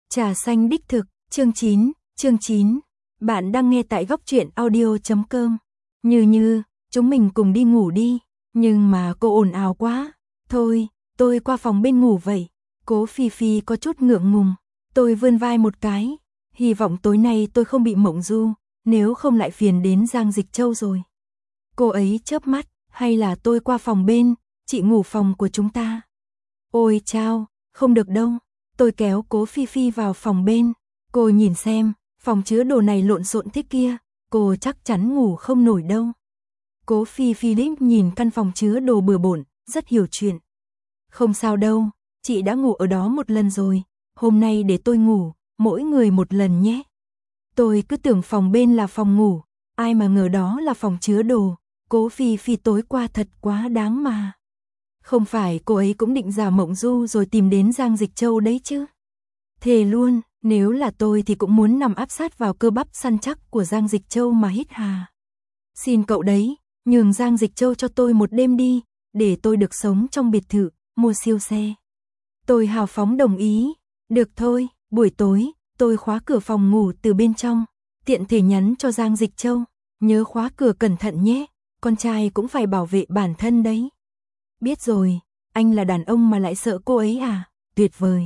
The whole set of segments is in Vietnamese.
Trà xanh đích thực, chương 9. Bạn đang nghe tại góc truyện audio.com. Như, chúng mình cùng đi ngủ đi. Nhưng mà cô ồn ào quá. Thôi, tôi qua phòng bên ngủ vậy. Cố Phi Phi có chút ngượng ngùng. Tôi vươn vai một cái. Hy vọng tối nay tôi không bị mộng du, nếu không lại phiền đến Giang Dịch Châu rồi. Cô ấy chớp mắt, hay là tôi qua phòng bên, chị ngủ phòng của chúng ta. Ôi chao, không được đâu. Tôi kéo Cố Phi Phi vào phòng bên. Cô nhìn xem, phòng chứa đồ này lộn xộn thế kia, cô chắc chắn ngủ không nổi đâu. Cố Phi Phi liếc nhìn căn phòng chứa đồ bừa bộn, rất hiểu chuyện. Không sao đâu, chị đã ngủ ở đó một lần rồi, hôm nay để tôi ngủ, mỗi người một lần nhé. Tôi cứ tưởng phòng bên là phòng ngủ, ai mà ngờ đó là phòng chứa đồ. Cố Phi Phi tối qua thật quá đáng mà. Không phải cô ấy cũng định giả mộng du rồi tìm đến Giang Dịch Châu đấy chứ. Thề luôn, nếu là tôi thì cũng muốn nằm áp sát vào cơ bắp săn chắc của Giang Dịch Châu mà hít hà. Xin cậu đấy, nhường Giang Dịch Châu cho tôi một đêm đi, để tôi được sống trong biệt thự, mua siêu xe. Tôi hào phóng đồng ý. Được thôi, buổi tối, tôi khóa cửa phòng ngủ từ bên trong, tiện thể nhắn cho Giang Dịch Châu, nhớ khóa cửa cẩn thận nhé, con trai cũng phải bảo vệ bản thân đấy. Biết rồi, anh là đàn ông mà lại sợ cô ấy à, tuyệt vời.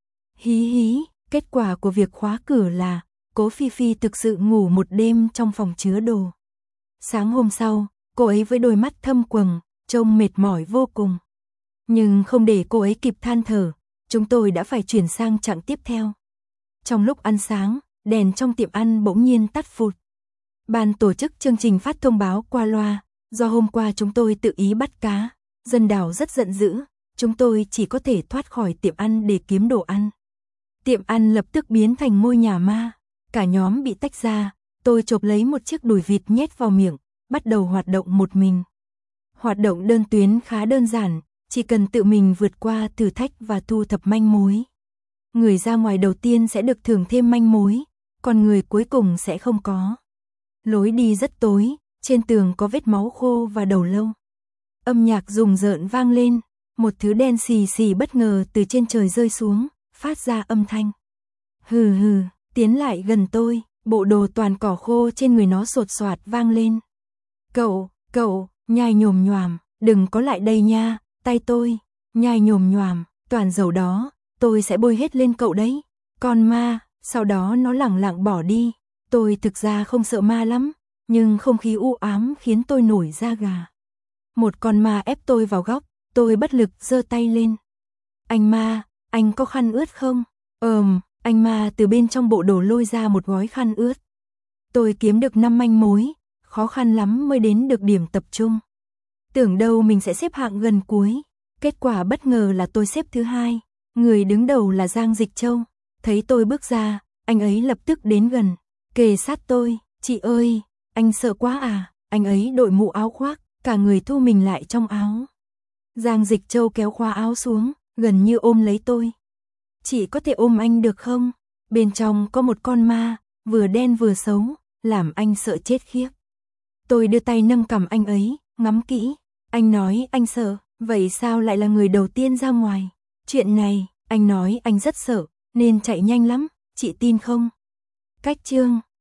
Hí, kết quả của việc khóa cửa là, Cố Phi Phi thực sự ngủ một đêm trong phòng chứa đồ. Sáng hôm sau, cô ấy với đôi mắt thâm quầng, trông mệt mỏi vô cùng. Nhưng không để cô ấy kịp than thở, chúng tôi đã phải chuyển sang chặng tiếp theo. Trong lúc ăn sáng, đèn trong tiệm ăn bỗng nhiên tắt phụt. Ban tổ chức chương trình phát thông báo qua loa, do hôm qua chúng tôi tự ý bắt cá, dân đảo rất giận dữ, chúng tôi chỉ có thể thoát khỏi tiệm ăn để kiếm đồ ăn. Tiệm ăn lập tức biến thành ngôi nhà ma, cả nhóm bị tách ra, tôi chộp lấy một chiếc đùi vịt nhét vào miệng, bắt đầu hoạt động một mình. Hoạt động đơn tuyến khá đơn giản, chỉ cần tự mình vượt qua thử thách và thu thập manh mối. Người ra ngoài đầu tiên sẽ được thưởng thêm manh mối, còn người cuối cùng sẽ không có. Lối đi rất tối, trên tường có vết máu khô và đầu lâu. Âm nhạc rùng rợn vang lên, một thứ đen xì xì bất ngờ từ trên trời rơi xuống, phát ra âm thanh. Hừ, tiến lại gần tôi, bộ đồ toàn cỏ khô trên người nó sột soạt vang lên. Cậu, nhai nhồm nhoàm, đừng có lại đây nha, tay tôi, nhai nhồm nhoàm, toàn dầu đó, tôi sẽ bôi hết lên cậu đấy. Con ma, sau đó nó lẳng lặng bỏ đi. Tôi thực ra không sợ ma lắm, nhưng không khí u ám khiến tôi nổi da gà. Một con ma ép tôi vào góc, tôi bất lực giơ tay lên. Anh ma, anh có khăn ướt không? Anh ma từ bên trong bộ đồ lôi ra một gói khăn ướt. Tôi kiếm được 5 manh mối, khó khăn lắm mới đến được điểm tập trung. Tưởng đâu mình sẽ xếp hạng gần cuối, kết quả bất ngờ là tôi xếp thứ 2, người đứng đầu là Giang Dịch Châu. Thấy tôi bước ra, anh ấy lập tức đến gần, kề sát tôi, chị ơi, anh sợ quá à, anh ấy đội mũ áo khoác, cả người thu mình lại trong áo. Giang Dịch Châu kéo khóa áo xuống, gần như ôm lấy tôi. Chị có thể ôm anh được không? Bên trong có một con ma, vừa đen vừa xấu, làm anh sợ chết khiếp. Tôi đưa tay nâng cằm anh ấy, ngắm kỹ. Anh nói anh sợ, vậy sao lại là người đầu tiên ra ngoài? Chuyện này, anh nói anh rất sợ, nên chạy nhanh lắm, chị tin không? Cách chương